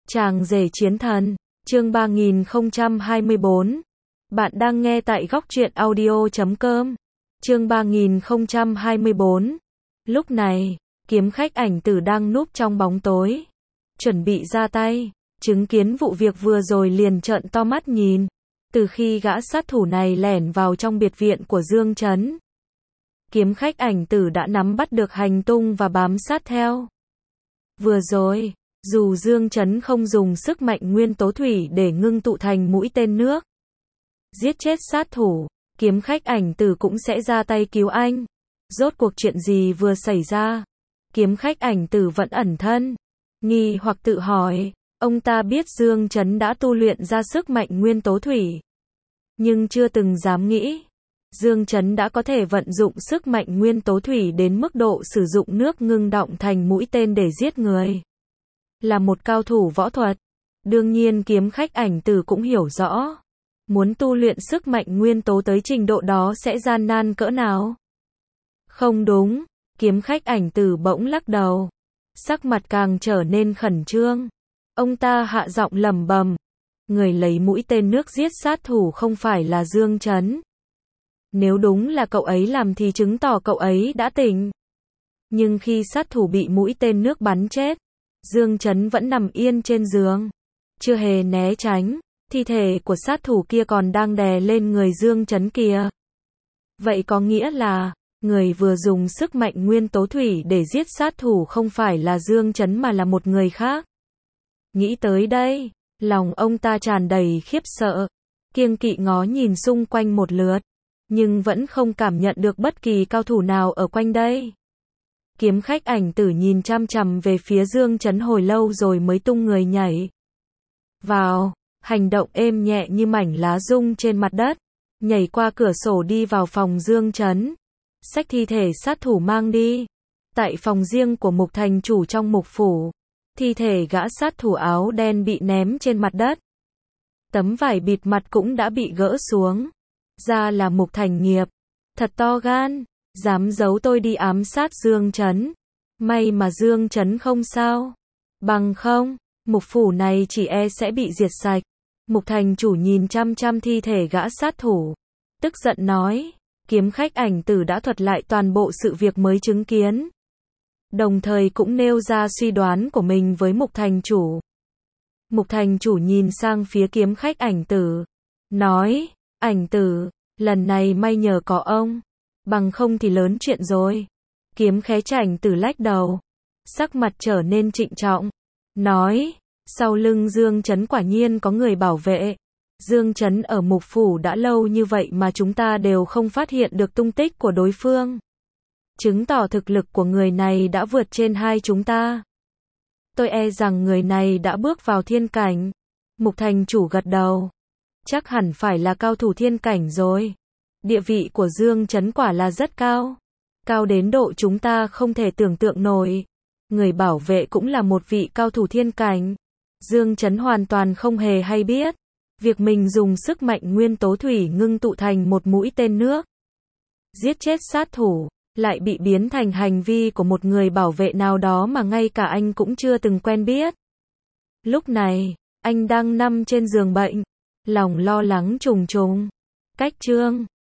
Chàng rể chiến thần, chương 3024. Bạn đang nghe tại góc truyện audio.com. Chương 3024. Lúc này, kiếm khách ảnh tử đang núp trong bóng tối, chuẩn bị ra tay. Chứng kiến vụ việc vừa rồi liền trợn to mắt nhìn. Từ khi gã sát thủ này lẻn vào trong biệt viện của Dương Chấn, kiếm khách ảnh tử đã nắm bắt được hành tung và bám sát theo. Vừa rồi, dù Dương Chấn không dùng sức mạnh nguyên tố thủy để ngưng tụ thành mũi tên nước, giết chết sát thủ, kiếm khách ảnh tử cũng sẽ ra tay cứu anh. Rốt cuộc chuyện gì vừa xảy ra? Kiếm khách ảnh tử vẫn ẩn thân, nghi hoặc tự hỏi. Ông ta biết Dương Chấn đã tu luyện ra sức mạnh nguyên tố thủy, nhưng chưa từng dám nghĩ Dương Chấn đã có thể vận dụng sức mạnh nguyên tố thủy đến mức độ sử dụng nước ngưng đọng thành mũi tên để giết người. Là một cao thủ võ thuật, đương nhiên kiếm khách ảnh tử cũng hiểu rõ, muốn tu luyện sức mạnh nguyên tố tới trình độ đó sẽ gian nan cỡ nào. Không đúng, kiếm khách ảnh tử bỗng lắc đầu, sắc mặt càng trở nên khẩn trương. Ông ta hạ giọng lẩm bẩm, người lấy mũi tên nước giết sát thủ không phải là Dương Chấn. Nếu đúng là cậu ấy làm thì chứng tỏ cậu ấy đã tỉnh. Nhưng khi sát thủ bị mũi tên nước bắn chết, Dương Chấn vẫn nằm yên trên giường, chưa hề né tránh. Thi thể của sát thủ kia còn đang đè lên người Dương Chấn kia. Vậy có nghĩa là, người vừa dùng sức mạnh nguyên tố thủy để giết sát thủ không phải là Dương Chấn mà là một người khác. Nghĩ tới đây, lòng ông ta tràn đầy khiếp sợ, kiêng kỵ ngó nhìn xung quanh một lượt, nhưng vẫn không cảm nhận được bất kỳ cao thủ nào ở quanh đây. Kiếm khách ảnh tử nhìn chăm chằm về phía Dương Chấn hồi lâu rồi mới tung người nhảy vào, hành động êm nhẹ như mảnh lá rung trên mặt đất, nhảy qua cửa sổ đi vào phòng Dương Chấn, xách thi thể sát thủ mang đi. Tại phòng riêng của Mục thành chủ trong Mục phủ, thi thể gã sát thủ áo đen bị ném trên mặt đất. Tấm vải bịt mặt cũng đã bị gỡ xuống. Ra là Mục Thành Nghiệp, thật to gan, dám giấu tôi đi ám sát Dương Chấn. May mà Dương Chấn không sao, bằng không, Mục phủ này chỉ e sẽ bị diệt sạch. Mục thành chủ nhìn chăm chăm thi thể gã sát thủ, tức giận nói. Kiếm khách ảnh tử đã thuật lại toàn bộ sự việc mới chứng kiến, đồng thời cũng nêu ra suy đoán của mình với Mục thành chủ. Mục thành chủ nhìn sang phía kiếm khách ảnh tử, nói, ảnh tử, lần này may nhờ có ông, bằng không thì lớn chuyện rồi. Kiếm khách ảnh tử lách đầu, sắc mặt trở nên trịnh trọng, nói, sau lưng Dương Chấn quả nhiên có người bảo vệ. Dương Chấn ở Mục phủ đã lâu như vậy mà chúng ta đều không phát hiện được tung tích của đối phương, chứng tỏ thực lực của người này đã vượt trên hai chúng ta. Tôi e rằng người này đã bước vào thiên cảnh. Mục thành chủ gật đầu, chắc hẳn phải là cao thủ thiên cảnh rồi. Địa vị của Dương Chấn quả là rất cao, cao đến độ chúng ta không thể tưởng tượng nổi. Người bảo vệ cũng là một vị cao thủ thiên cảnh. Dương Chấn hoàn toàn không hề hay biết việc mình dùng sức mạnh nguyên tố thủy ngưng tụ thành một mũi tên nước, giết chết sát thủ, lại bị biến thành hành vi của một người bảo vệ nào đó mà ngay cả anh cũng chưa từng quen biết. Lúc này, anh đang nằm trên giường bệnh, lòng lo lắng trùng trùng. Cách chương